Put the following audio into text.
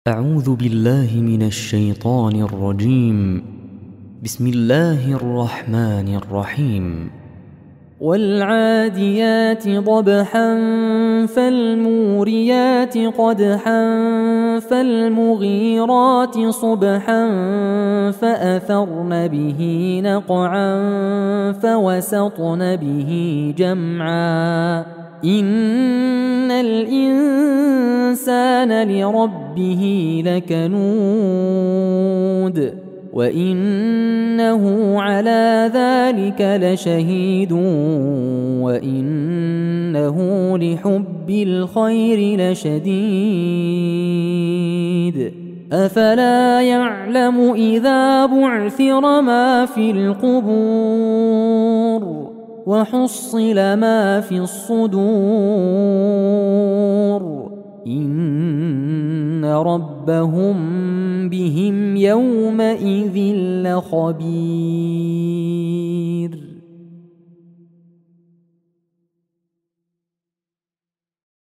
أعوذ بالله من الشيطان الرجيم. بسم الله الرحمن الرحيم. والعاديات ضبحا فالموريات قدحا فالمغيرات صبحا فأثرن به نقعا فوسطن به جمعا إن الإنسان لربه لكنود وإنه على ذلك لشهيد وإنه لحب الخير لشديد أفلا يعلم إذا بعثر ما في القبور وحصل ما في الصدور إن ربهم بهم يومئذ لخبير.